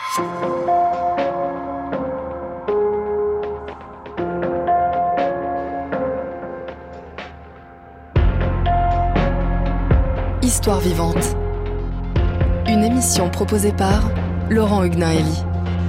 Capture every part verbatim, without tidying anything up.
Histoire vivante. Une émission proposée par Laurent Huguenin-Hélie.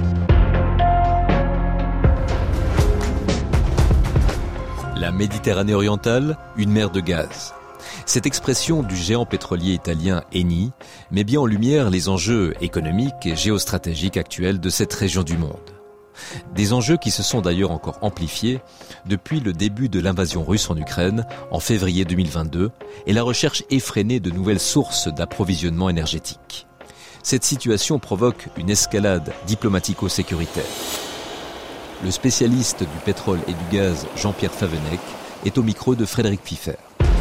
La Méditerranée orientale, une mer de gaz. Cette expression du géant pétrolier italien Eni met bien en lumière les enjeux économiques et géostratégiques actuels de cette région du monde. Des enjeux qui se sont d'ailleurs encore amplifiés depuis le début de l'invasion russe en Ukraine en février deux mille vingt-deux et la recherche effrénée de nouvelles sources d'approvisionnement énergétique. Cette situation provoque une escalade diplomatico-sécuritaire. Le spécialiste du pétrole et du gaz Jean-Pierre Favennec est au micro de Frédéric Piffer.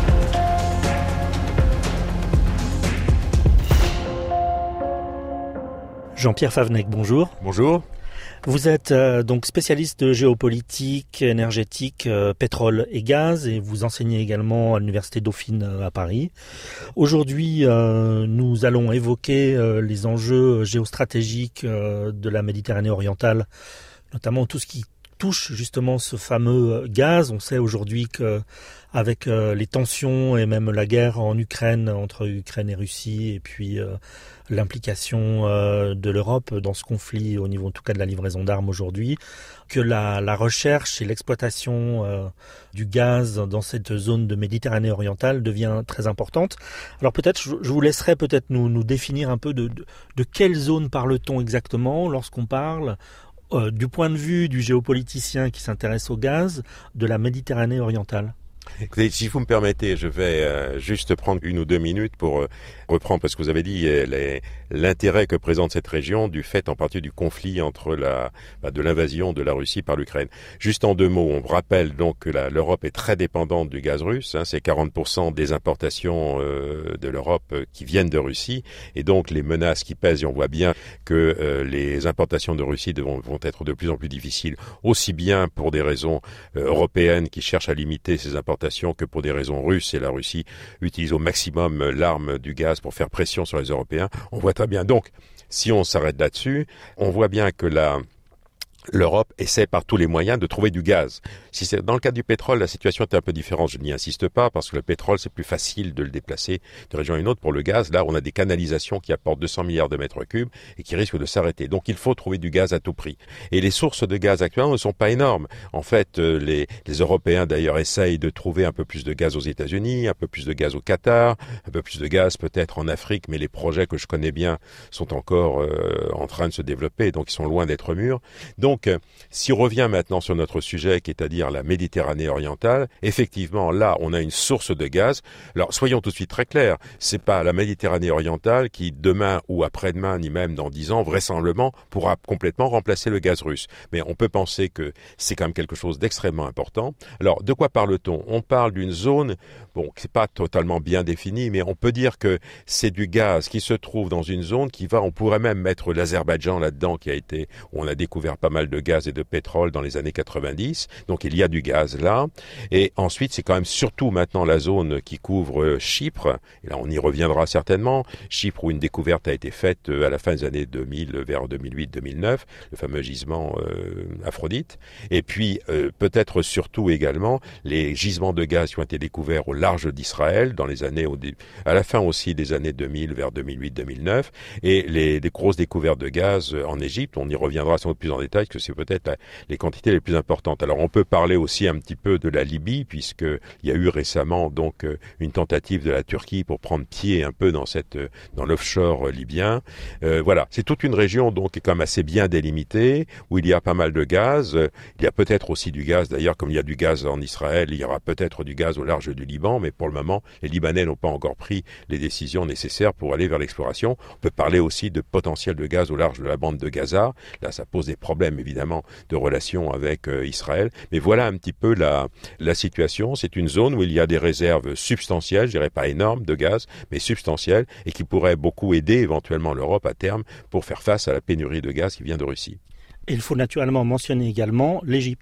Jean-Pierre Favennec, bonjour. Bonjour. Vous êtes euh, donc spécialiste de géopolitique, énergétique, euh, pétrole et gaz, et vous enseignez également à l'Université Dauphine euh, à Paris. Aujourd'hui, euh, nous allons évoquer euh, les enjeux géostratégiques euh, de la Méditerranée orientale, notamment tout ce qui touche justement ce fameux gaz. On sait aujourd'hui que avec euh, les tensions et même la guerre en Ukraine, entre Ukraine et Russie, et puis euh, l'implication euh, de l'Europe dans ce conflit, au niveau en tout cas de la livraison d'armes aujourd'hui, que la, la recherche et l'exploitation euh, du gaz dans cette zone de Méditerranée orientale devient très importante. Alors peut-être, je, je vous laisserai peut-être nous, nous définir un peu de, de, de quelle zone parle-t-on exactement lorsqu'on parle euh, du point de vue du géopoliticien qui s'intéresse au gaz de la Méditerranée orientale. Écoutez, si vous me permettez, je vais euh, juste prendre une ou deux minutes pour euh, reprendre, parce que vous avez dit euh, les, l'intérêt que présente cette région du fait en partie du conflit entre la bah, de l'invasion de la Russie par l'Ukraine. Juste en deux mots, on rappelle donc que la, l'Europe est très dépendante du gaz russe, hein, c'est quarante pour cent des importations euh, de l'Europe euh, qui viennent de Russie, et donc les menaces qui pèsent, et on voit bien que euh, les importations de Russie vont, vont être de plus en plus difficiles, aussi bien pour des raisons euh, européennes qui cherchent à limiter ces importations que pour des raisons russes, et la Russie utilise au maximum l'arme du gaz pour faire pression sur les Européens. On voit très bien. Donc, si on s'arrête là-dessus, on voit bien que la... l'Europe essaie par tous les moyens de trouver du gaz. Si c'est dans le cas du pétrole, la situation est un peu différente. Je n'y insiste pas parce que le pétrole, c'est plus facile de le déplacer de région à une autre. Pour le gaz, là, on a des canalisations qui apportent deux cents milliards de mètres cubes et qui risquent de s'arrêter. Donc, il faut trouver du gaz à tout prix. Et les sources de gaz actuellement ne sont pas énormes. En fait, les, les Européens, d'ailleurs, essayent de trouver un peu plus de gaz aux États-Unis, un peu plus de gaz au Qatar, un peu plus de gaz peut-être en Afrique, mais les projets que je connais bien sont encore euh, en train de se développer, donc ils sont loin d'être mûrs. Donc, Donc, si on revient maintenant sur notre sujet, qui est à dire la Méditerranée orientale, effectivement, là, on a une source de gaz. Alors, soyons tout de suite très clairs, c'est pas la Méditerranée orientale qui, demain ou après-demain, ni même dans dix ans, vraisemblablement, pourra complètement remplacer le gaz russe. Mais on peut penser que c'est quand même quelque chose d'extrêmement important. Alors, de quoi parle-t-on ? On parle d'une zone, bon, qui n'est pas totalement bien définie, mais on peut dire que c'est du gaz qui se trouve dans une zone qui va, on pourrait même mettre l'Azerbaïdjan là-dedans, qui a été, où on a découvert pas mal de gaz et de pétrole dans les années quatre-vingt-dix. Donc il y a du gaz là. Et ensuite, c'est quand même surtout maintenant la zone qui couvre Chypre. Et là, on y reviendra certainement. Chypre, où une découverte a été faite à la fin des années deux mille, vers deux mille huit deux mille neuf, le fameux gisement euh, Aphrodite. Et puis, euh, peut-être surtout également, les gisements de gaz qui ont été découverts au large d'Israël dans les années, à la fin aussi des années deux mille, vers deux mille huit deux mille neuf. Et les, les grosses découvertes de gaz en Égypte. On y reviendra sans doute plus en détail, que c'est peut-être la, les quantités les plus importantes. Alors on peut parler aussi un petit peu de la Libye, puisqu'il y a eu récemment donc une tentative de la Turquie pour prendre pied un peu dans cette dans l'offshore libyen. Euh, voilà, c'est toute une région donc qui est quand même assez bien délimitée, où il y a pas mal de gaz. Il y a peut-être aussi du gaz, d'ailleurs, comme il y a du gaz en Israël, il y aura peut-être du gaz au large du Liban, mais pour le moment, les Libanais n'ont pas encore pris les décisions nécessaires pour aller vers l'exploration. On peut parler aussi de potentiel de gaz au large de la bande de Gaza. Là, ça pose des problèmes évidemment de relations avec euh, Israël. Mais voilà un petit peu la, la situation. C'est une zone où il y a des réserves substantielles, je dirais pas énormes de gaz, mais substantielles, et qui pourraient beaucoup aider éventuellement l'Europe à terme pour faire face à la pénurie de gaz qui vient de Russie. Et il faut naturellement mentionner également l'Égypte.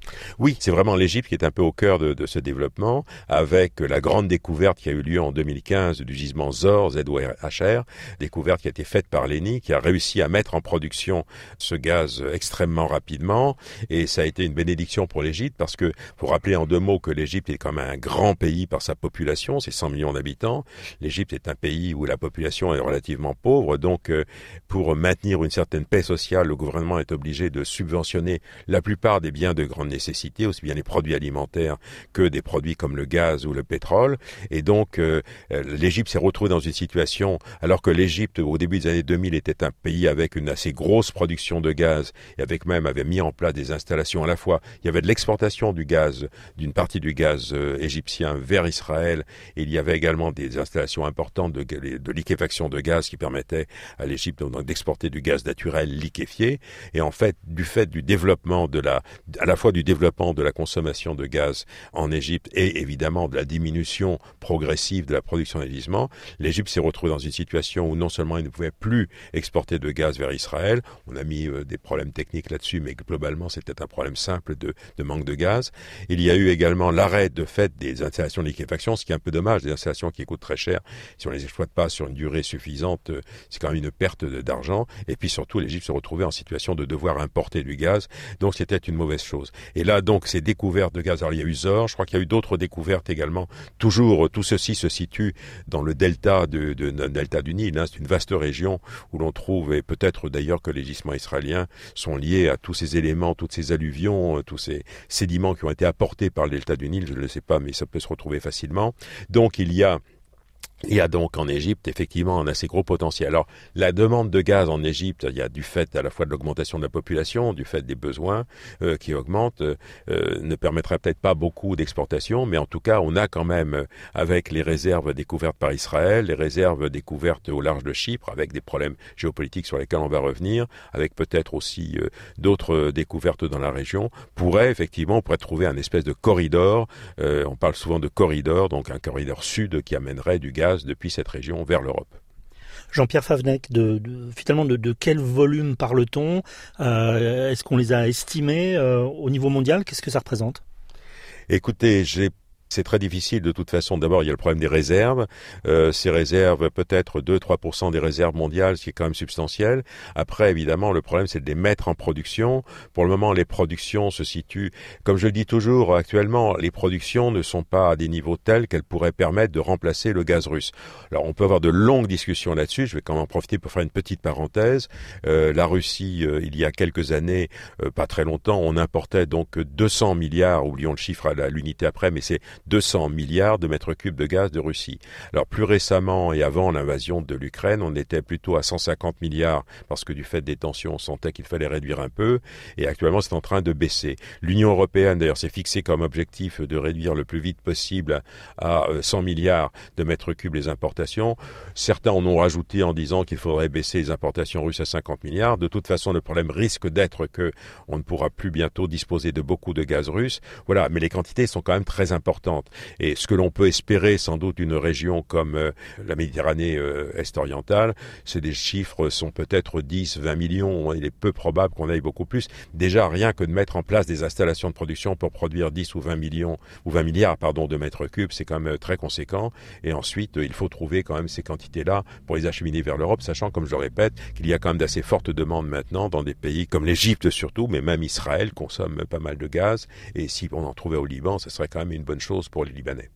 Oui, c'est vraiment l'Égypte qui est un peu au cœur de, de ce développement, avec la grande découverte qui a eu lieu en deux mille quinze du gisement Zohr, Z O H R, découverte qui a été faite par l'Eni, qui a réussi à mettre en production ce gaz extrêmement rapidement, et ça a été une bénédiction pour l'Égypte, parce que, pour rappeler en deux mots que l'Égypte est quand même un grand pays par sa population, c'est cent millions d'habitants, l'Égypte est un pays où la population est relativement pauvre, donc pour maintenir une certaine paix sociale, le gouvernement est obligé de subventionner la plupart des biens de grande nécessité, aussi bien les produits alimentaires que des produits comme le gaz ou le pétrole. Et donc, euh, l'Égypte s'est retrouvée dans une situation, alors que l'Égypte, au début des années deux mille, était un pays avec une assez grosse production de gaz, et avec même avait mis en place des installations à la fois. Il y avait de l'exportation du gaz, d'une partie du gaz euh, égyptien vers Israël, et il y avait également des installations importantes de, de liquéfaction de gaz qui permettaient à l'Égypte d'exporter du gaz naturel liquéfié. Et en fait, du fait du développement de la, à la fois du développement de la consommation de gaz en Égypte et évidemment de la diminution progressive de la production des gisements, l'Égypte s'est retrouvée dans une situation où non seulement elle ne pouvait plus exporter de gaz vers Israël, on a mis euh, des problèmes techniques là-dessus, mais globalement c'était un problème simple de, de manque de gaz. Il y a eu également l'arrêt de fait des installations de liquéfaction, ce qui est un peu dommage, des installations qui coûtent très cher, si on les exploite pas sur une durée suffisante, euh, c'est quand même une perte de, d'argent, et puis surtout l'Égypte se retrouvait en situation de devoir importer du gaz, donc c'était une mauvaise chose. Et là, donc, ces découvertes de gaz, alors il y a eu Zohr, je crois qu'il y a eu d'autres découvertes également. Toujours, tout ceci se situe dans le delta, de, de, de delta du Nil. Hein. C'est une vaste région où l'on trouve, et peut-être d'ailleurs que les gisements israéliens sont liés à tous ces éléments, toutes ces alluvions, tous ces sédiments qui ont été apportés par le delta du Nil, je ne le sais pas, mais ça peut se retrouver facilement. Donc, il y a Il y a donc en Égypte effectivement un assez gros potentiel. Alors la demande de gaz en Égypte, il y a du fait à la fois de l'augmentation de la population, du fait des besoins euh, qui augmentent, euh, ne permettra peut-être pas beaucoup d'exportation, mais en tout cas on a quand même, euh, avec les réserves découvertes par Israël, les réserves découvertes au large de Chypre, avec des problèmes géopolitiques sur lesquels on va revenir, avec peut-être aussi euh, d'autres euh, découvertes dans la région, pourrait effectivement, on pourrait trouver un espèce de corridor, euh, on parle souvent de corridor, donc un corridor sud qui amènerait du gaz depuis cette région vers l'Europe. Jean-Pierre Favennec, de, de, finalement, de, de quel volume parle-t-on ? euh, Est-ce qu'on les a estimés euh, au niveau mondial ? Qu'est-ce que ça représente ? Écoutez, j'ai C'est très difficile de toute façon. D'abord, il y a le problème des réserves. Euh, ces réserves, peut-être deux à trois pour cent des réserves mondiales, ce qui est quand même substantiel. Après, évidemment, le problème, c'est de les mettre en production. Pour le moment, les productions se situent, comme je le dis toujours, actuellement, les productions ne sont pas à des niveaux tels qu'elles pourraient permettre de remplacer le gaz russe. Alors, on peut avoir de longues discussions là-dessus. Je vais quand même en profiter pour faire une petite parenthèse. Euh, la Russie, euh, il y a quelques années, euh, pas très longtemps, on importait donc deux cents milliards, oublions le chiffre à l'unité après, mais c'est deux cents milliards de mètres cubes de gaz de Russie. Alors plus récemment et avant l'invasion de l'Ukraine, on était plutôt à cent cinquante milliards parce que du fait des tensions, on sentait qu'il fallait réduire un peu et actuellement c'est en train de baisser. L'Union européenne d'ailleurs s'est fixée comme objectif de réduire le plus vite possible à cent milliards de mètres cubes les importations. Certains en ont rajouté en disant qu'il faudrait baisser les importations russes à cinquante milliards. De toute façon, le problème risque d'être que on ne pourra plus bientôt disposer de beaucoup de gaz russe. Voilà, mais les quantités sont quand même très importantes. Et ce que l'on peut espérer sans doute d'une région comme euh, la Méditerranée euh, est-orientale, c'est des chiffres sont peut-être dix, vingt millions. Il est peu probable qu'on aille beaucoup plus. Déjà, rien que de mettre en place des installations de production pour produire dix ou vingt millions, ou vingt milliards, pardon, de mètres cubes, c'est quand même très conséquent. Et ensuite, il faut trouver quand même ces quantités-là pour les acheminer vers l'Europe, sachant, comme je le répète, qu'il y a quand même d'assez fortes demandes maintenant dans des pays comme l'Égypte surtout, mais même Israël consomme pas mal de gaz. Et si on en trouvait au Liban, ça serait quand même une bonne chose pour les Libanais.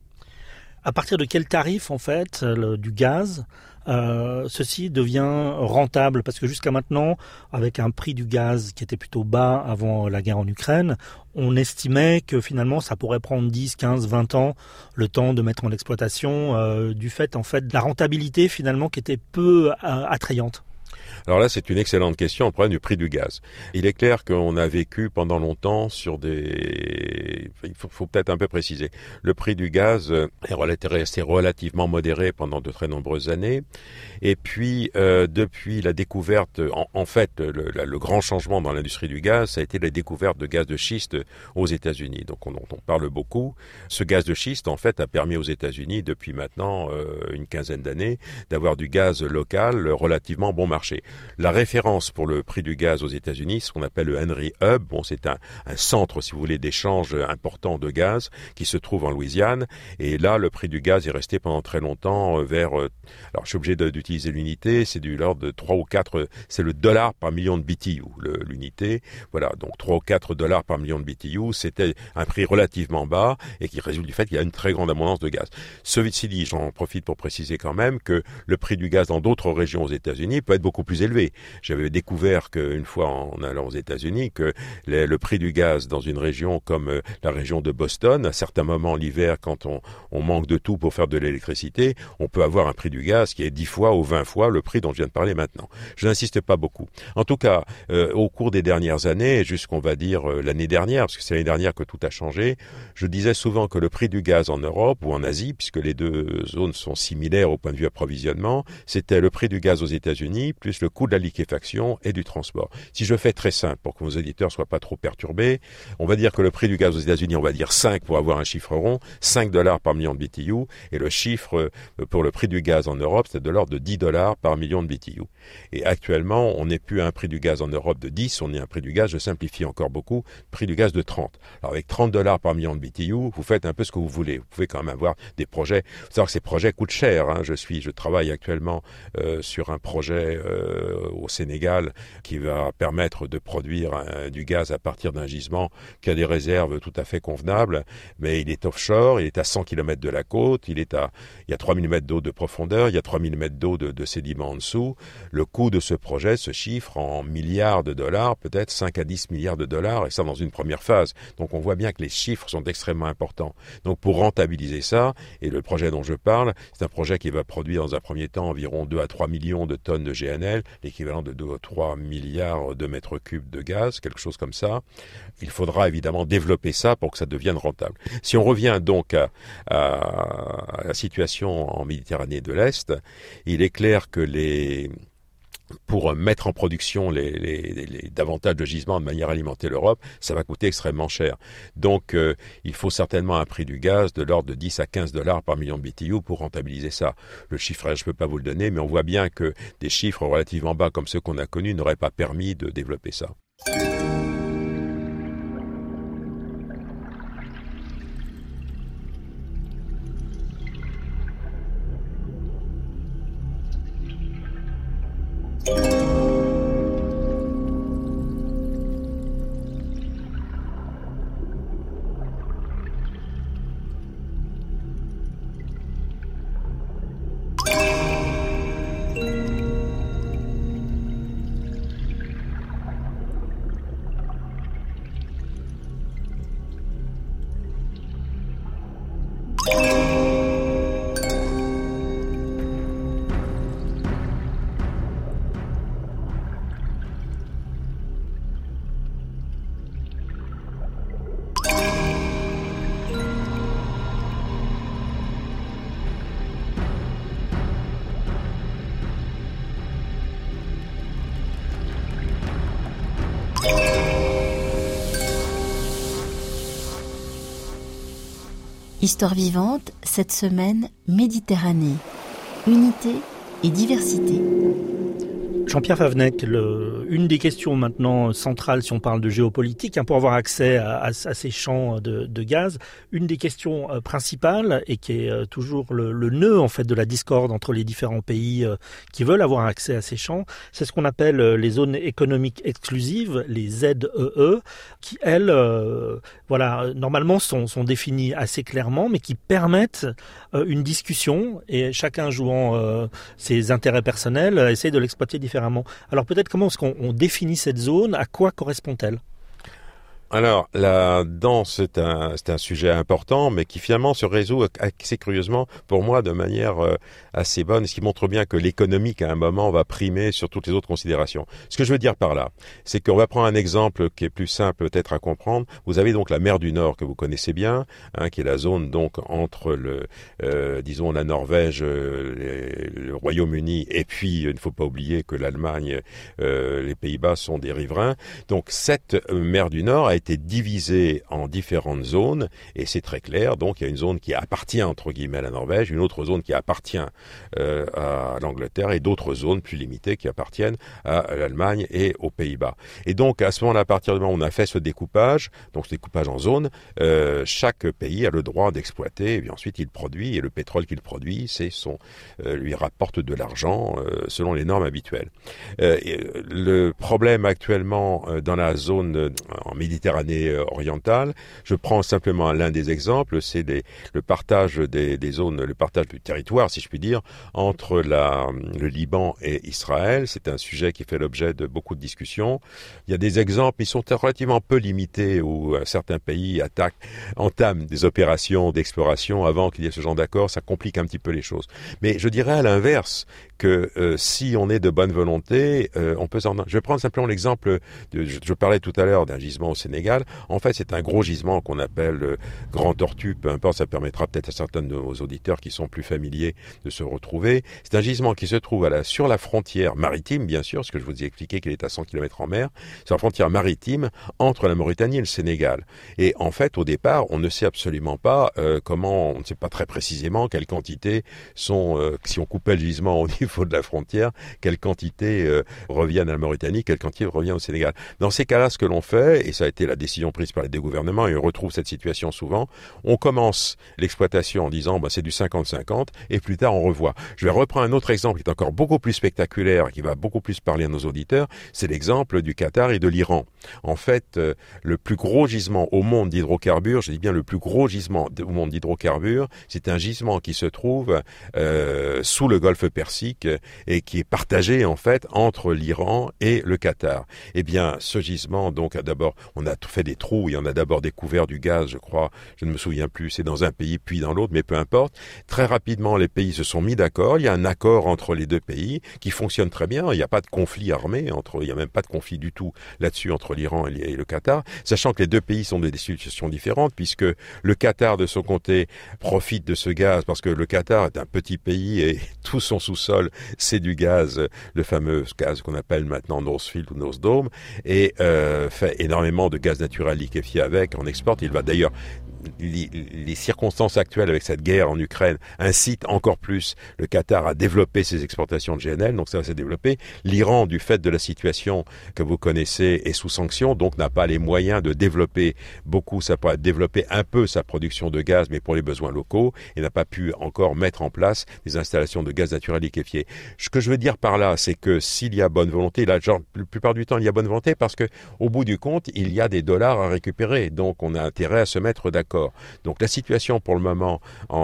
À partir de quel tarif, en fait, le, du gaz, euh, ceci devient rentable ? Parce que jusqu'à maintenant, avec un prix du gaz qui était plutôt bas avant la guerre en Ukraine, on estimait que finalement, ça pourrait prendre dix, quinze, vingt ans, le temps de mettre en exploitation, euh, du fait, en fait, de la rentabilité, finalement, qui était peu euh, attrayante. Alors là, c'est une excellente question, le problème du prix du gaz. Il est clair qu'on a vécu pendant longtemps sur des... Il faut, faut peut-être un peu préciser. Le prix du gaz est resté relativement modéré pendant de très nombreuses années. Et puis, euh, depuis la découverte... En, en fait, le, la, le grand changement dans l'industrie du gaz, ça a été la découverte de gaz de schiste aux États-Unis. Donc, on, on parle beaucoup. Ce gaz de schiste, en fait, a permis aux États-Unis, depuis maintenant euh, une quinzaine d'années, d'avoir du gaz local relativement bon marché. marché. La référence pour le prix du gaz aux États-Unis, ce qu'on appelle le Henry Hub, bon, c'est un, un centre, si vous voulez, d'échange important de gaz qui se trouve en Louisiane. Et là, le prix du gaz est resté pendant très longtemps euh, vers... Euh, alors, je suis obligé de, d'utiliser l'unité, c'est du l'ordre de trois ou quatre... C'est le dollar par million de B T U, le, l'unité. Voilà, donc trois ou quatre dollars par million de B T U, c'était un prix relativement bas et qui résulte du fait qu'il y a une très grande abondance de gaz. Ceci dit, j'en profite pour préciser quand même que le prix du gaz dans d'autres régions aux États-Unis peut être beaucoup plus élevé. J'avais découvert qu'une fois en allant aux États-Unis que les, le prix du gaz dans une région comme euh, la région de Boston, à certains moments l'hiver, quand on, on manque de tout pour faire de l'électricité, on peut avoir un prix du gaz qui est dix fois ou vingt fois le prix dont je viens de parler maintenant. Je n'insiste pas beaucoup. En tout cas, euh, au cours des dernières années, jusqu'on va dire euh, l'année dernière, parce que c'est l'année dernière que tout a changé, je disais souvent que le prix du gaz en Europe ou en Asie, puisque les deux zones sont similaires au point de vue approvisionnement, c'était le prix du gaz aux États-Unis plus le coût de la liquéfaction et du transport. Si je fais très simple pour que vos auditeurs soient pas trop perturbés, on va dire que le prix du gaz aux États-Unis, on va dire cinq pour avoir un chiffre rond, cinq dollars par million de B T U, et le chiffre pour le prix du gaz en Europe, c'est de l'ordre de dix dollars par million de B T U. Et actuellement, on n'est plus à un prix du gaz en Europe de dix, on est à un prix du gaz, je simplifie encore beaucoup, prix du gaz de trente. Alors avec trente dollars par million de B T U, vous faites un peu ce que vous voulez. Vous pouvez quand même avoir des projets. Il faut savoir que ces projets coûtent cher. Hein. Je suis, je travaille actuellement euh, sur un projet euh, au Sénégal qui va permettre de produire un, du gaz à partir d'un gisement qui a des réserves tout à fait convenables, mais il est offshore, il est à cent kilomètres de la côte, il est à, il y a trois mille mètres d'eau de profondeur, il y a trois mille mètres d'eau de, de sédiments en dessous. Le coût de ce projet se chiffre en milliards de dollars, peut-être cinq à dix milliards de dollars, et ça dans une première phase. Donc on voit bien que les chiffres sont extrêmement importants. Donc pour rentabiliser ça, et le projet dont je parle, c'est un projet qui va produire dans un premier temps environ deux à trois millions de tonnes de G N L, l'équivalent de deux à trois milliards de mètres cubes de gaz, quelque chose comme ça. Il faudra évidemment développer ça pour que ça devienne rentable. Si on revient donc à, à, à la situation en Méditerranée de l'Est, il est clair que les... pour mettre en production les, les, les, davantage de gisements de manière à alimenter l'Europe, ça va coûter extrêmement cher. Donc, euh, il faut certainement un prix du gaz de l'ordre de dix à quinze dollars par million de B T U pour rentabiliser ça. Le chiffrage, je ne peux pas vous le donner, mais on voit bien que des chiffres relativement bas comme ceux qu'on a connus n'auraient pas permis de développer ça. Histoire vivante, cette semaine, Méditerranée, unité et diversité. Jean-Pierre Favennec, le, une des questions maintenant centrales si on parle de géopolitique, hein, pour avoir accès à, à, à ces champs de, de gaz, une des questions euh, principales et qui est euh, toujours le, le nœud en fait de la discorde entre les différents pays euh, qui veulent avoir accès à ces champs, c'est ce qu'on appelle euh, les zones économiques exclusives, les Z E E, qui elles, euh, voilà, normalement sont, sont définies assez clairement, mais qui permettent euh, une discussion et chacun jouant euh, ses intérêts personnels euh, essaie de l'exploiter différemment. Alors peut-être comment est-ce qu'on on définit cette zone, à quoi correspond-elle ? Alors, là-dedans, c'est un, c'est un sujet important, mais qui finalement se résout assez curieusement, pour moi, de manière euh, assez bonne, ce qui montre bien que l'économique, à un moment, va primer sur toutes les autres considérations. Ce que je veux dire par là, c'est qu'on va prendre un exemple qui est plus simple peut-être à comprendre. Vous avez donc la mer du Nord, que vous connaissez bien, hein, qui est la zone donc entre, le, euh, disons, la Norvège, euh, les, le Royaume-Uni, et puis, il ne faut pas oublier que l'Allemagne, euh, les Pays-Bas sont des riverains. Donc, cette euh, mer du Nord a été été divisé en différentes zones, et c'est très clair. Donc il y a une zone qui appartient entre guillemets à la Norvège, une autre zone qui appartient euh, à l'Angleterre, et d'autres zones plus limitées qui appartiennent à l'Allemagne et aux Pays-Bas. Et donc à ce moment-là, à partir du moment où on a fait ce découpage, donc ce découpage en zones, euh, chaque pays a le droit d'exploiter, et puis ensuite il produit, et le pétrole qu'il produit, c'est son, euh, lui rapporte de l'argent euh, selon les normes habituelles. Euh, le problème actuellement euh, dans la zone euh, en Méditerranée euh, orientale, je prends simplement l'un des exemples, c'est les, le partage des, des zones, le partage du territoire, si je puis dire, entre la, le Liban et Israël. C'est un sujet qui fait l'objet de beaucoup de discussions. Il y a des exemples, ils sont relativement peu limités, où euh, certains pays attaquent, entament des opérations d'exploration avant qu'il y ait ce genre d'accord. Ça complique un petit peu les choses. Mais je dirais à l'inverse que euh, si on est de bonne volonté, euh, on peut s'en... Je vais prendre simplement l'exemple, de, je, je parlais tout à l'heure d'un gisement au Sénégal. En fait, c'est un gros gisement qu'on appelle euh, Grand Tortue, peu importe, ça permettra peut-être à certains de nos auditeurs qui sont plus familiers de se retrouver. C'est un gisement qui se trouve à la, sur la frontière maritime, bien sûr, parce que je vous ai expliqué qu'il est à cent kilomètres en mer, sur la frontière maritime entre la Mauritanie et le Sénégal. Et en fait, au départ, on ne sait absolument pas euh, comment, on ne sait pas très précisément quelles quantités sont, euh, si on coupait le gisement au niveau de la frontière, quelles quantités euh, reviennent à la Mauritanie, quelles quantités reviennent au Sénégal. Dans ces cas-là, ce que l'on fait, et ça a été la décision prise par les deux gouvernements, et on retrouve cette situation souvent, on commence l'exploitation en disant bah, c'est du cinquante cinquante, et plus tard on revoit. Je vais reprendre un autre exemple qui est encore beaucoup plus spectaculaire, qui va beaucoup plus parler à nos auditeurs, c'est l'exemple du Qatar et de l'Iran. En fait, euh, le plus gros gisement au monde d'hydrocarbures, je dis bien le plus gros gisement au monde d'hydrocarbures, c'est un gisement qui se trouve euh, sous le golfe Persique et qui est partagé en fait entre l'Iran et le Qatar. Eh bien, ce gisement, donc, a d'abord, on a fait des trous, et on a d'abord découvert du gaz, je crois, je ne me souviens plus, c'est dans un pays puis dans l'autre, mais peu importe. Très rapidement, les pays se sont mis d'accord, il y a un accord entre les deux pays qui fonctionne très bien, il n'y a pas de conflit armé, entre, il n'y a même pas de conflit du tout là-dessus entre l'Iran et le Qatar, sachant que les deux pays sont dans des situations différentes, puisque le Qatar, de son côté, profite de ce gaz, parce que le Qatar est un petit pays et tout son sous-sol, c'est du gaz, le fameux gaz qu'on appelle maintenant North Field ou North Dome, et euh, fait énormément de gaz naturel liquéfié avec, on exporte. Il va d'ailleurs, les, les circonstances actuelles avec cette guerre en Ukraine incitent encore plus le Qatar à développer ses exportations de G N L, donc ça va se développer. L'Iran, du fait de la situation que vous connaissez, est sous sanction, donc n'a pas les moyens de développer beaucoup, ça pourrait développer un peu sa production de gaz, mais pour les besoins locaux, et n'a pas pu encore mettre en place des installations de gaz naturel liquéfié. Ce que je veux dire par là, c'est que s'il y a bonne volonté, là, genre, la plupart du temps, il y a bonne volonté parce que, au bout du compte, il y a des dollars à récupérer, donc on a intérêt à se mettre d'accord. Donc la situation pour le moment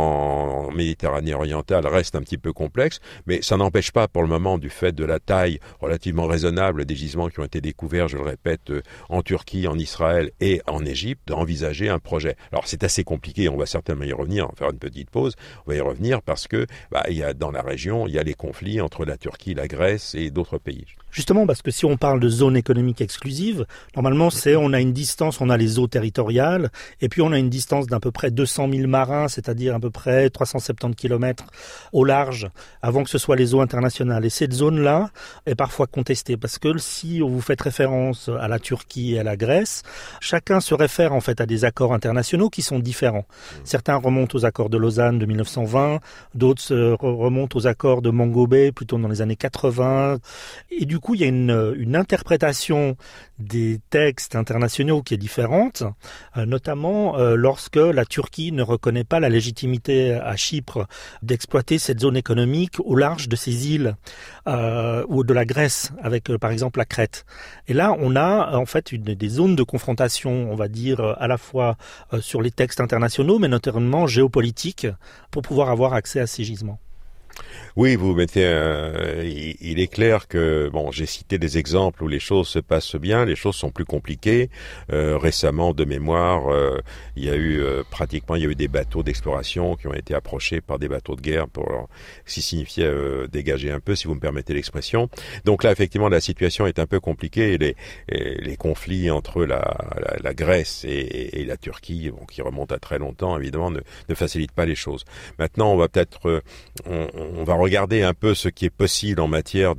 en Méditerranée orientale reste un petit peu complexe, mais ça n'empêche pas pour le moment, du fait de la taille relativement raisonnable des gisements qui ont été découverts, je le répète, en Turquie, en Israël et en Égypte, d'envisager un projet. Alors c'est assez compliqué, on va certainement y revenir, on va faire une petite pause, on va y revenir parce que bah, il y a, dans la région, il y a les conflits entre la Turquie, la Grèce et d'autres pays. Justement, parce que si on parle de zone économique exclusive, normalement, c'est on a une distance, on a les eaux territoriales, et puis on a une distance d'à peu près deux cent mille marins, c'est-à-dire à peu près trois cent soixante-dix kilomètres au large, avant que ce soit les eaux internationales. Et cette zone-là est parfois contestée, parce que si vous faites référence à la Turquie et à la Grèce, chacun se réfère en fait à des accords internationaux qui sont différents. Certains remontent aux accords de Lausanne de mille neuf cent vingt, d'autres se remontent aux accords de Mango Bay, plutôt dans les années quatre-vingts, et du Du coup, il y a une, une interprétation des textes internationaux qui est différente, euh, notamment euh, lorsque la Turquie ne reconnaît pas la légitimité à Chypre d'exploiter cette zone économique au large de ces îles, euh, ou de la Grèce, avec euh, par exemple la Crète. Et là, on a en fait une, des zones de confrontation, on va dire, à la fois euh, sur les textes internationaux, mais notamment géopolitiques, pour pouvoir avoir accès à ces gisements. Oui, vous mettez. Un, il, il est clair que bon, j'ai cité des exemples où les choses se passent bien, les choses sont plus compliquées. Euh, récemment, de mémoire, euh, il y a eu euh, pratiquement, il y a eu des bateaux d'exploration qui ont été approchés par des bateaux de guerre pour leur, ce qui signifiait euh, dégager un peu, si vous me permettez l'expression. Donc là, effectivement, la situation est un peu compliquée. Et les, et les conflits entre la, la, la Grèce et, et la Turquie, bon, qui remontent à très longtemps, évidemment, ne, ne facilitent pas les choses. Maintenant, on va peut-être, euh, on, on va regarder regarder un peu ce qui est possible en matière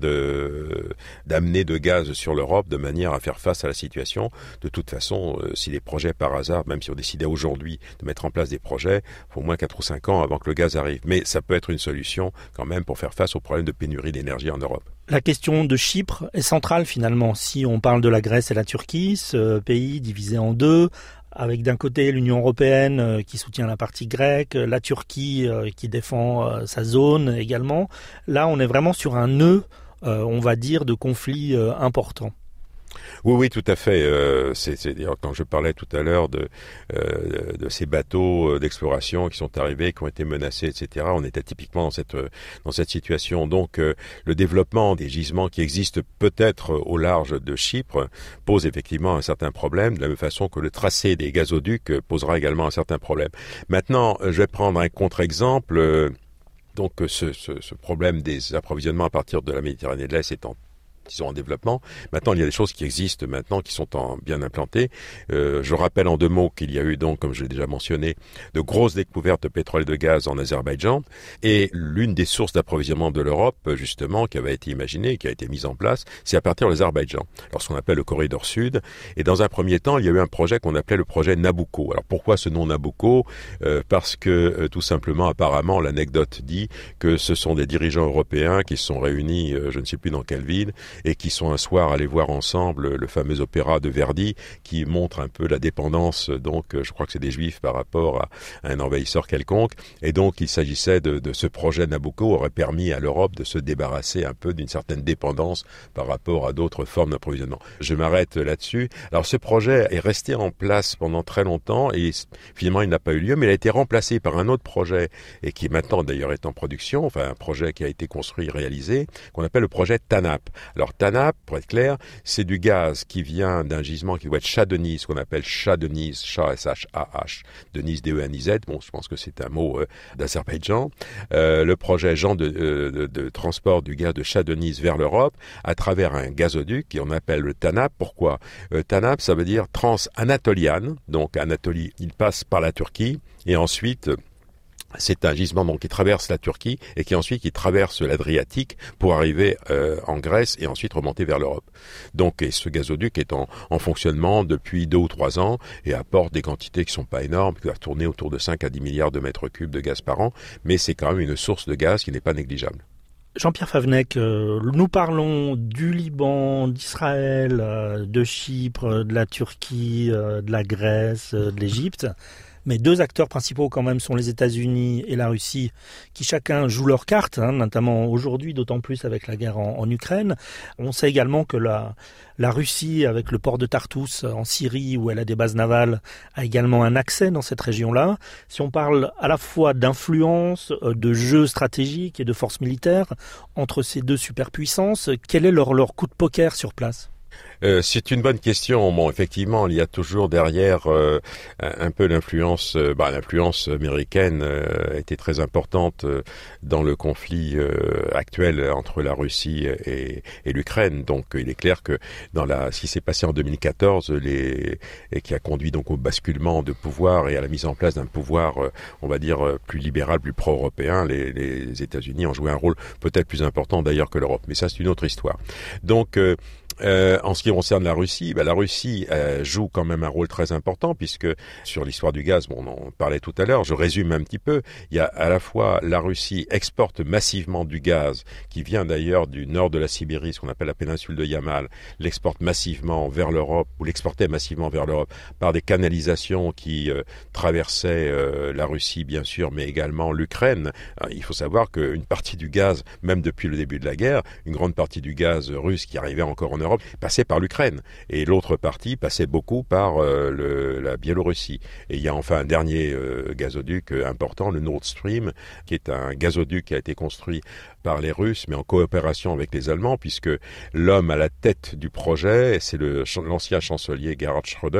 de d'amener de gaz sur l'Europe de manière à faire face à la situation. De toute façon, euh, si les projets par hasard, même si on décidait aujourd'hui de mettre en place des projets, il faut au moins quatre ou cinq ans avant que le gaz arrive. Mais ça peut être une solution quand même pour faire face au problème de pénurie d'énergie en Europe. La question de Chypre est centrale finalement. Si on parle de la Grèce et la Turquie, ce pays divisé en deux, avec d'un côté l'Union européenne qui soutient la partie grecque, la Turquie qui défend sa zone également. Là, on est vraiment sur un nœud, on va dire, de conflit important. Oui, oui, tout à fait. Euh, c'est, c'est d'ailleurs quand je parlais tout à l'heure de, euh, de ces bateaux d'exploration qui sont arrivés, qui ont été menacés, et cetera. On était typiquement dans cette dans cette situation. Donc, euh, le développement des gisements qui existent peut-être au large de Chypre pose effectivement un certain problème, de la même façon que le tracé des gazoducs posera également un certain problème. Maintenant, je vais prendre un contre-exemple. Euh, donc, ce, ce, ce problème des approvisionnements à partir de la Méditerranée de l'Est étant qui sont en développement. Maintenant, il y a des choses qui existent maintenant, qui sont en, bien implantées. Euh, je rappelle en deux mots qu'il y a eu donc, comme je l'ai déjà mentionné, de grosses découvertes de pétrole et de gaz en Azerbaïdjan. Et l'une des sources d'approvisionnement de l'Europe, justement, qui avait été imaginée, qui a été mise en place, c'est à partir de l'Azerbaïdjan. Alors, ce qu'on appelle le corridor sud. Et dans un premier temps, il y a eu un projet qu'on appelait le projet Nabucco. Alors, pourquoi ce nom Nabucco ? euh, Parce que, euh, tout simplement, apparemment, l'anecdote dit que ce sont des dirigeants européens qui se sont réunis, euh, je ne sais plus dans quelle ville, et qui sont un soir allés voir ensemble le fameux opéra de Verdi qui montre un peu la dépendance, donc je crois que c'est des Juifs par rapport à un envahisseur quelconque, et donc il s'agissait de, de ce projet Nabucco aurait permis à l'Europe de se débarrasser un peu d'une certaine dépendance par rapport à d'autres formes d'approvisionnement. Je m'arrête là-dessus. Alors ce projet est resté en place pendant très longtemps et finalement il n'a pas eu lieu, mais il a été remplacé par un autre projet et qui maintenant d'ailleurs est en production, enfin un projet qui a été construit, réalisé, qu'on appelle le projet TANAP. Alors TANAP, pour être clair, c'est du gaz qui vient d'un gisement qui doit être Shah Deniz, qu'on appelle Shah Deniz, Shah S H A H, Deniz D E N I Z. Bon, je pense que c'est un mot euh, d'Azerbaïdjan. Euh, le projet Jean de, euh, de, de transport du gaz de Shah Deniz vers l'Europe à travers un gazoduc qu'on appelle le TANAP. Pourquoi euh, TANAP, ça veut dire Trans-Anatolian. Donc Anatolie, il passe par la Turquie et ensuite c'est un gisement donc qui traverse la Turquie et qui ensuite qui traverse l'Adriatique pour arriver euh, en Grèce et ensuite remonter vers l'Europe. Donc et ce gazoduc est en, en fonctionnement depuis deux ou trois ans et apporte des quantités qui sont pas énormes, qui doivent tourner autour de cinq à dix milliards de mètres cubes de gaz par an, mais c'est quand même une source de gaz qui n'est pas négligeable. Jean-Pierre Favennec, euh, nous parlons du Liban, d'Israël, euh, de Chypre, de la Turquie, euh, de la Grèce, euh, de l'Égypte. Mais deux acteurs principaux quand même sont les États-Unis et la Russie, qui chacun joue leur carte, hein, notamment aujourd'hui, d'autant plus avec la guerre en, en Ukraine. On sait également que la, la Russie, avec le port de Tartous en Syrie, où elle a des bases navales, a également un accès dans cette région-là. Si on parle à la fois d'influence, de jeu stratégique et de force militaire entre ces deux superpuissances, quel est leur, leur coup de poker sur place ? Euh, c'est une bonne question. Bon, effectivement, il y a toujours derrière euh, un peu l'influence. Euh, bah, l'influence américaine euh, était très importante euh, dans le conflit euh, actuel entre la Russie et, et l'Ukraine. Donc, il est clair que dans la, ce qui s'est passé en deux mille quatorze, les, et qui a conduit donc au basculement de pouvoir et à la mise en place d'un pouvoir, euh, on va dire plus libéral, plus pro-européen, les, les États-Unis ont joué un rôle peut-être plus important d'ailleurs que l'Europe. Mais ça, c'est une autre histoire. Donc euh, Euh, en ce qui concerne la Russie, ben la Russie euh, joue quand même un rôle très important puisque sur l'histoire du gaz, bon, on en parlait tout à l'heure, je résume un petit peu, il y a à la fois la Russie exporte massivement du gaz qui vient d'ailleurs du nord de la Sibérie, ce qu'on appelle la péninsule de Yamal, l'exporte massivement vers l'Europe ou l'exportait massivement vers l'Europe par des canalisations qui euh, traversaient euh, la Russie bien sûr, mais également l'Ukraine. Alors, il faut savoir qu'une partie du gaz, même depuis le début de la guerre, une grande partie du gaz russe qui arrivait encore en Europe passait par l'Ukraine et l'autre partie passait beaucoup par euh, le, la Biélorussie. Et il y a enfin un dernier euh, gazoduc euh, important, le Nord Stream, qui est un gazoduc qui a été construit par les Russes, mais en coopération avec les Allemands, puisque l'homme à la tête du projet, c'est le, l'ancien chancelier Gerhard Schröder, qui a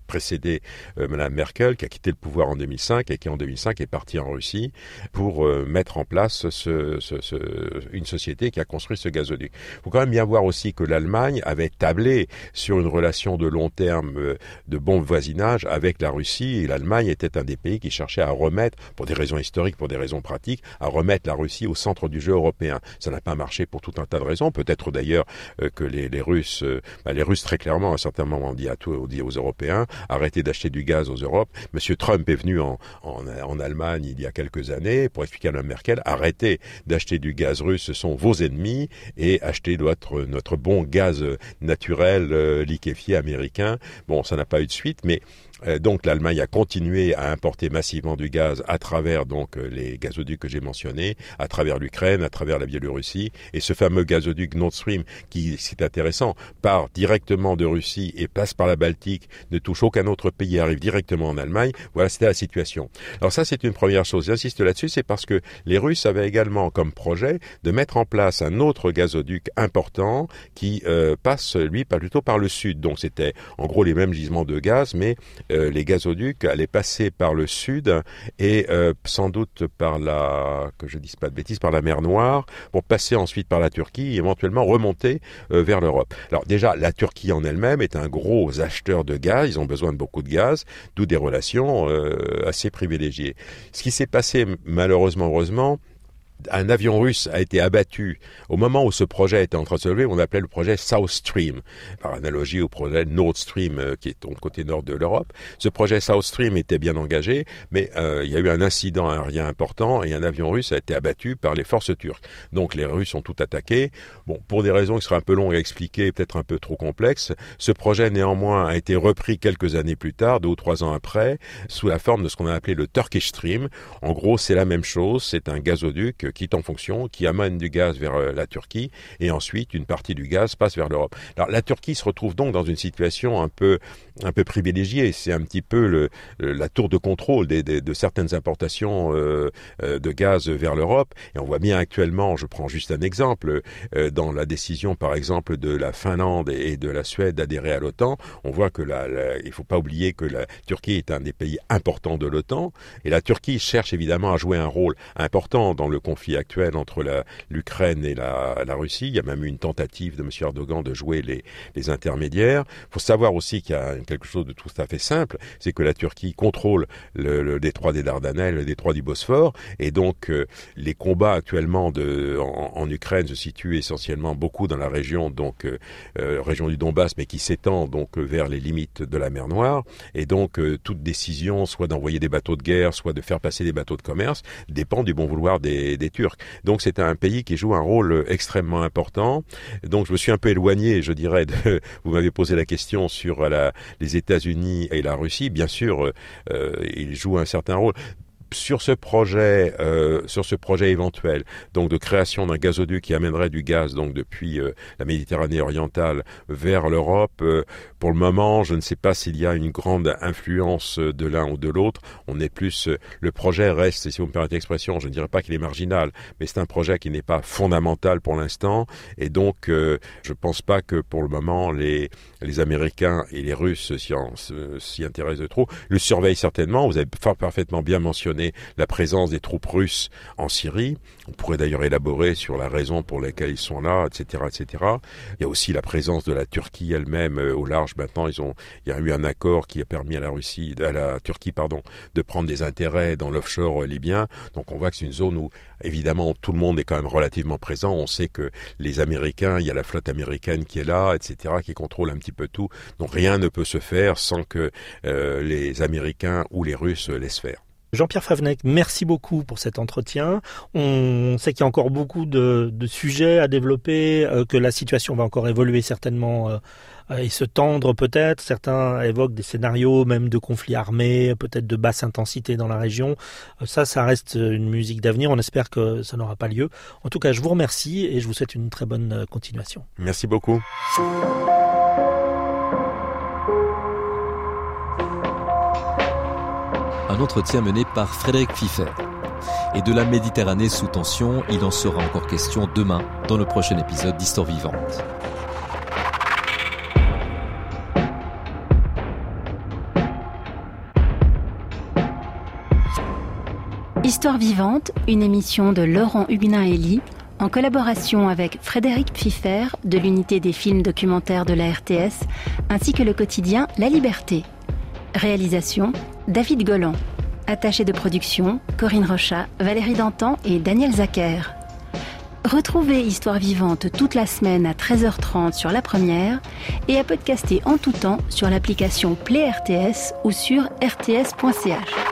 précédé euh, Madame Merkel, qui a quitté le pouvoir en deux mille cinq et qui en deux mille cinq est partie en Russie pour euh, mettre en place ce, ce, ce, une société qui a construit ce gazoduc. Il faut quand même bien voir aussi que l'Allemagne avait tablé sur une relation de long terme euh, de bon voisinage avec la Russie, et l'Allemagne était un des pays qui cherchait à remettre, pour des raisons historiques, pour des raisons pratiques, à remettre la Russie au centre du jeu européen. Ça n'a pas marché pour tout un tas de raisons. Peut-être d'ailleurs euh, que les, les Russes, euh, bah, les Russes très clairement à un certain moment ont dit à tout, ont dit aux Européens, arrêtez d'acheter du gaz aux Europes. Monsieur Trump est venu en, en, en Allemagne il y a quelques années pour expliquer à Mme Merkel, arrêtez d'acheter du gaz russe, ce sont vos ennemis, et achetez notre, notre bon gaz naturel euh, liquéfié américain. Bon, ça n'a pas eu de suite, mais Euh, donc l'Allemagne a continué à importer massivement du gaz à travers donc les gazoducs que j'ai mentionnés, à travers l'Ukraine, à travers la Biélorussie, et ce fameux gazoduc Nord Stream qui, c'est intéressant, part directement de Russie et passe par la Baltique, ne touche aucun autre pays, arrive directement en Allemagne. Voilà, c'était la situation. Alors ça, c'est une première chose. J'insiste là-dessus, c'est parce que les Russes avaient également comme projet de mettre en place un autre gazoduc important qui euh, passe, lui, pas plutôt par le sud. Donc c'était en gros les mêmes gisements de gaz, mais Euh, les gazoducs allaient passer par le sud et euh, sans doute par la, que je dise pas de bêtises, par la mer Noire, pour passer ensuite par la Turquie et éventuellement remonter euh, vers l'Europe. Alors déjà, la Turquie en elle-même est un gros acheteur de gaz, ils ont besoin de beaucoup de gaz, d'où des relations euh, assez privilégiées. Ce qui s'est passé malheureusement, heureusement, un avion russe a été abattu au moment où ce projet était en train de se lever. On appelait le projet South Stream, par analogie au projet Nord Stream euh, qui est au côté nord de l'Europe. Ce projet South Stream était bien engagé, mais euh, il y a eu un incident aérien important et un avion russe a été abattu par les forces turques. Donc les Russes ont tout attaqué. Bon, pour des raisons qui seraient un peu longues à expliquer, peut-être un peu trop complexes, ce projet néanmoins a été repris quelques années plus tard, deux ou trois ans après, sous la forme de ce qu'on a appelé le Turkish Stream. En gros, c'est la même chose, c'est un gazoduc qui est en fonction, qui amène du gaz vers euh, la Turquie, et ensuite une partie du gaz passe vers l'Europe. Alors la Turquie se retrouve donc dans une situation un peu, un peu privilégiée. C'est un petit peu le, le, la tour de contrôle des, des, de certaines importations euh, euh, de gaz vers l'Europe. Et on voit bien actuellement, je prends juste un exemple, euh, dans la décision par exemple de la Finlande et de la Suède d'adhérer à l'OTAN, on voit que la, la, il ne faut pas oublier que la Turquie est un des pays importants de l'OTAN, et la Turquie cherche évidemment à jouer un rôle important dans le conflit actuel entre la, l'Ukraine et la, la Russie. Il y a même eu une tentative de M. Erdogan de jouer les, les intermédiaires. Il faut savoir aussi qu'il y a quelque chose de tout à fait simple, c'est que la Turquie contrôle le, le détroit des Dardanelles, le détroit du Bosphore, et donc euh, les combats actuellement de, en, en Ukraine se situent essentiellement beaucoup dans la région, donc euh, euh, région du Donbass, mais qui s'étend donc vers les limites de la mer Noire, et donc euh, toute décision, soit d'envoyer des bateaux de guerre, soit de faire passer des bateaux de commerce, dépend du bon vouloir des, des Turcs. Donc c'est un pays qui joue un rôle extrêmement important. Donc je me suis un peu éloigné, je dirais, de, vous m'avez posé la question sur la, les États-Unis et la Russie. Bien sûr, euh, ils jouent un certain rôle. Sur ce projet, euh, sur ce projet éventuel, donc de création d'un gazoduc qui amènerait du gaz donc depuis euh, la Méditerranée orientale vers l'Europe, euh, pour le moment, je ne sais pas s'il y a une grande influence de l'un ou de l'autre. On est plus, euh, le projet reste, si vous me permettez l'expression, je ne dirais pas qu'il est marginal, mais c'est un projet qui n'est pas fondamental pour l'instant, et donc euh, je pense pas que pour le moment les les Américains et les Russes s'y, en, s'y intéressent de trop. Ils le surveillent certainement. Vous avez fort parfaitement bien mentionné la présence des troupes russes en Syrie. On pourrait d'ailleurs élaborer sur la raison pour laquelle ils sont là, et cetera, et cetera. Il y a aussi la présence de la Turquie elle-même euh, au large. Maintenant, ils ont, il y a eu un accord qui a permis à la Russie, à la Turquie, pardon, de prendre des intérêts dans l'offshore libyen. Donc, on voit que c'est une zone où, évidemment, tout le monde est quand même relativement présent. On sait que les Américains, il y a la flotte américaine qui est là, et cetera, qui contrôle un petit peu tout. Donc, rien ne peut se faire sans que euh, les Américains ou les Russes laissent faire. Jean-Pierre Favennec, merci beaucoup pour cet entretien. On sait qu'il y a encore beaucoup de, de sujets à développer, euh, que la situation va encore évoluer certainement euh, et se tendre peut-être. Certains évoquent des scénarios même de conflits armés, peut-être de basse intensité dans la région. Euh, ça, ça reste une musique d'avenir. On espère que ça n'aura pas lieu. En tout cas, je vous remercie et je vous souhaite une très bonne continuation. Merci beaucoup. Un entretien mené par Frédéric Pfiffer. Et de la Méditerranée sous tension, il en sera encore question demain dans le prochain épisode d'Histoire Vivante. Histoire vivante, une émission de Laurent Huguenin-Hélie, en collaboration avec Frédéric Pfiffer de l'unité des films documentaires de la R T S, ainsi que le quotidien La Liberté. Réalisation, David Golan. Attaché de production, Corinne Rochat, Valérie Dantan et Daniel Zacher. Retrouvez Histoire vivante toute la semaine à treize heures trente sur La Première et à podcaster en tout temps sur l'application Play R T S ou sur r t s point c h.